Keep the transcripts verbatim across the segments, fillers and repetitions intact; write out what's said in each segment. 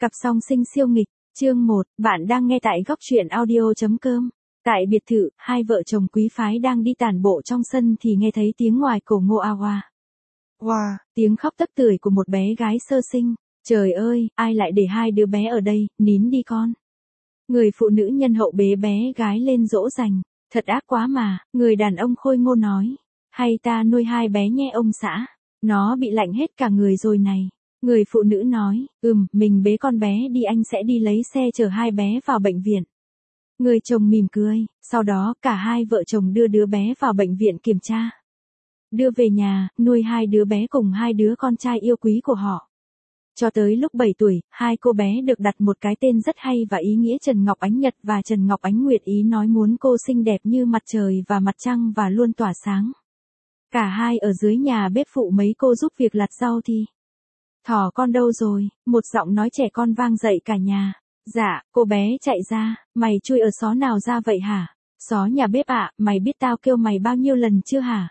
Cặp song sinh siêu nghịch, chương một, bạn đang nghe tại góc truyện audio.com. Tại biệt thự, hai vợ chồng quý phái đang đi tản bộ trong sân thì nghe thấy tiếng ngoài cổ ngô a hoa. Wow, tiếng khóc tức tưởi của một bé gái sơ sinh. Trời ơi, ai lại để hai đứa bé ở đây, nín đi con. Người phụ nữ nhân hậu bế bé gái lên dỗ dành. Thật ác quá mà, người đàn ông khôi ngô nói. Hay ta nuôi hai bé nhé ông xã. Nó bị lạnh hết cả người rồi này. Người phụ nữ nói, ừm, mình bế con bé đi, anh sẽ đi lấy xe chở hai bé vào bệnh viện. Người chồng mỉm cười, sau đó cả hai vợ chồng đưa đứa bé vào bệnh viện kiểm tra. Đưa về nhà, nuôi hai đứa bé cùng hai đứa con trai yêu quý của họ. Cho tới lúc bảy tuổi, hai cô bé được đặt một cái tên rất hay và ý nghĩa Trần Ngọc Ánh Nhật và Trần Ngọc Ánh Nguyệt, ý nói muốn cô xinh đẹp như mặt trời và mặt trăng và luôn tỏa sáng. Cả hai ở dưới nhà bếp phụ mấy cô giúp việc lặt rau thì... Thỏ con đâu rồi? Một giọng nói trẻ con vang dậy cả nhà. Dạ, cô bé chạy ra, mày chui ở xó nào ra vậy hả? Xó nhà bếp ạ, mày biết tao kêu mày bao nhiêu lần chưa hả?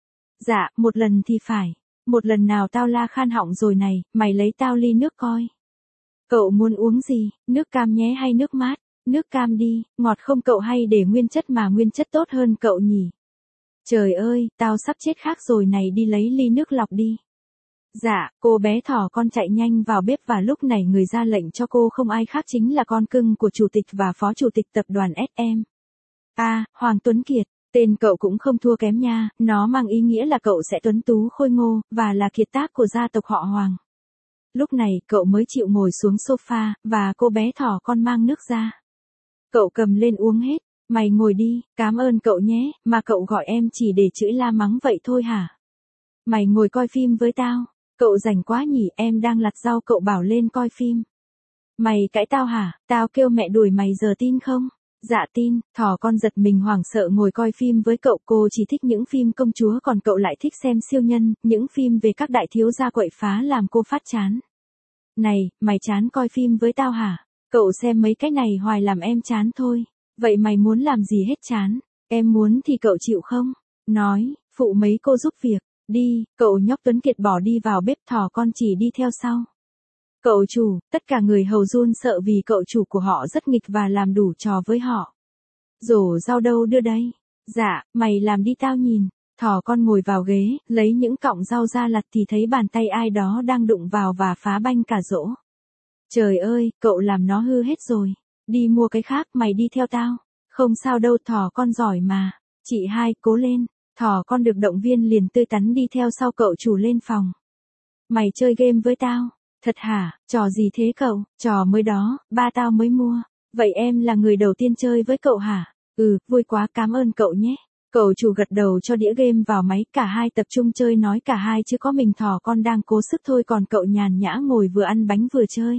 Dạ, một lần thì phải. Một lần nào tao la khan họng rồi này, mày lấy tao ly nước coi. Cậu muốn uống gì, nước cam nhé hay nước mát? Nước cam đi, ngọt không cậu hay để nguyên chất mà nguyên chất tốt hơn cậu nhỉ? Trời ơi, tao sắp chết khác rồi này, đi lấy ly nước lọc đi. Dạ, cô bé thỏ con chạy nhanh vào bếp và lúc này người ra lệnh cho cô không ai khác chính là con cưng của chủ tịch và phó chủ tịch tập đoàn ét em. À, Hoàng Tuấn Kiệt, tên cậu cũng không thua kém nha, nó mang ý nghĩa là cậu sẽ tuấn tú khôi ngô, và là kiệt tác của gia tộc họ Hoàng. Lúc này cậu mới chịu ngồi xuống sofa, và cô bé thỏ con mang nước ra. Cậu cầm lên uống hết, mày ngồi đi, cảm ơn cậu nhé, mà cậu gọi em chỉ để chửi la mắng vậy thôi hả? Mày ngồi coi phim với tao. Cậu rảnh quá nhỉ, em đang lặt rau cậu bảo lên coi phim. Mày cãi tao hả, tao kêu mẹ đuổi mày giờ tin không? Dạ tin, thỏ con giật mình hoảng sợ ngồi coi phim với cậu, cô chỉ thích những phim công chúa còn cậu lại thích xem siêu nhân, những phim về các đại thiếu gia quậy phá làm cô phát chán. Này, mày chán coi phim với tao hả? Cậu xem mấy cái này hoài làm em chán thôi. Vậy mày muốn làm gì hết chán? Em muốn thì cậu chịu không? Nói, phụ mấy cô giúp việc. Đi, cậu nhóc Tuấn Kiệt bỏ đi vào bếp, thỏ con chỉ đi theo sau. Cậu chủ, tất cả người hầu run sợ vì cậu chủ của họ rất nghịch và làm đủ trò với họ. Rổ rau đâu đưa đây? Dạ, mày làm đi tao nhìn. Thỏ con ngồi vào ghế, lấy những cọng rau ra lặt thì thấy bàn tay ai đó đang đụng vào và phá banh cả rổ. Trời ơi, cậu làm nó hư hết rồi. Đi mua cái khác, mày đi theo tao. Không sao đâu, thỏ con giỏi mà. Chị hai, cố lên. Thỏ con được động viên liền tươi tắn đi theo sau cậu chủ lên phòng. Mày chơi game với tao? Thật hả, trò gì thế cậu? Trò mới đó, ba tao mới mua. Vậy em là người đầu tiên chơi với cậu hả? Ừ, vui quá, cảm ơn cậu nhé. Cậu chủ gật đầu cho đĩa game vào máy, cả hai tập trung chơi, nói cả hai chứ có mình thỏ con đang cố sức thôi, còn cậu nhàn nhã ngồi vừa ăn bánh vừa chơi.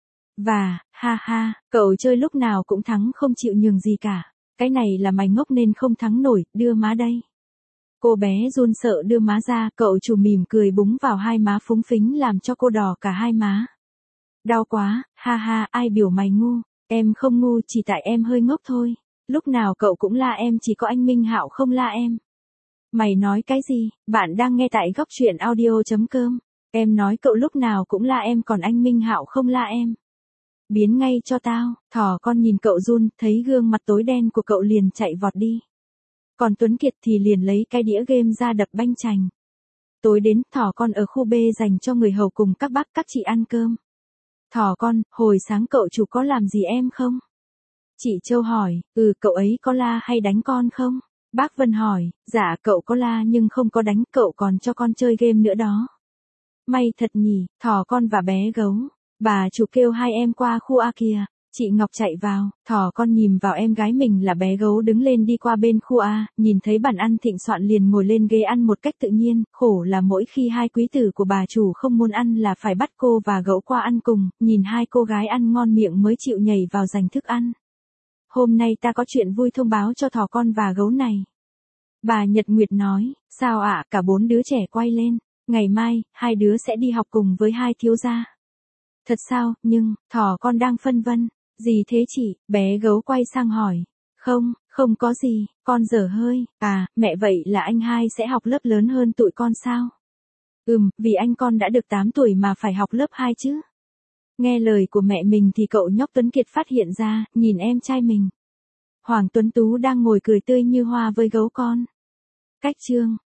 Và, ha ha, cậu chơi lúc nào cũng thắng không chịu nhường gì cả. Cái này là mày ngốc nên không thắng nổi, đưa má đây. Cô bé run sợ đưa má ra, cậu chủ mỉm cười búng vào hai má phúng phính làm cho cô đỏ cả hai má. Đau quá, ha ha, ai biểu mày ngu, em không ngu, chỉ tại em hơi ngốc thôi. Lúc nào cậu cũng la em, chỉ có anh Minh Hạo không la em. Mày nói cái gì? Bạn đang nghe tại góc truyện audio.com. Em nói cậu lúc nào cũng la em còn anh Minh Hạo không la em. Biến ngay cho tao. Thỏ con nhìn cậu run, thấy gương mặt tối đen của cậu liền chạy vọt đi. Còn Tuấn Kiệt thì liền lấy cái đĩa game ra đập banh chành. Tối đến, thỏ con ở khu B dành cho người hầu cùng các bác các chị ăn cơm. Thỏ con, hồi sáng cậu chủ có làm gì em không? Chị Châu hỏi, ừ, cậu ấy có la hay đánh con không? Bác Vân hỏi, dạ cậu có la nhưng không có đánh, cậu còn cho con chơi game nữa đó. May thật nhỉ, thỏ con và bé gấu. Bà chủ kêu hai em qua khu A kìa. Chị Ngọc chạy vào, thỏ con nhìn vào em gái mình là bé gấu đứng lên đi qua bên khu A, nhìn thấy bàn ăn thịnh soạn liền ngồi lên ghế ăn một cách tự nhiên, khổ là mỗi khi hai quý tử của bà chủ không muốn ăn là phải bắt cô và gấu qua ăn cùng, nhìn hai cô gái ăn ngon miệng mới chịu nhảy vào giành thức ăn. Hôm nay ta có chuyện vui thông báo cho thỏ con và gấu này. Bà Nhật Nguyệt nói, sao ạ, cả bốn đứa trẻ quay lên, ngày mai, hai đứa sẽ đi học cùng với hai thiếu gia. Thật sao, nhưng, thỏ con đang phân vân. Gì thế chị, bé gấu quay sang hỏi. Không, không có gì, con dở hơi. À, mẹ vậy là anh hai sẽ học lớp lớn hơn tụi con sao? Ừm, vì anh con đã được tám tuổi mà phải học lớp hai chứ. Nghe lời của mẹ mình thì cậu nhóc Tuấn Kiệt phát hiện ra, nhìn em trai mình. Hoàng Tuấn Tú đang ngồi cười tươi như hoa với gấu con. Cách chương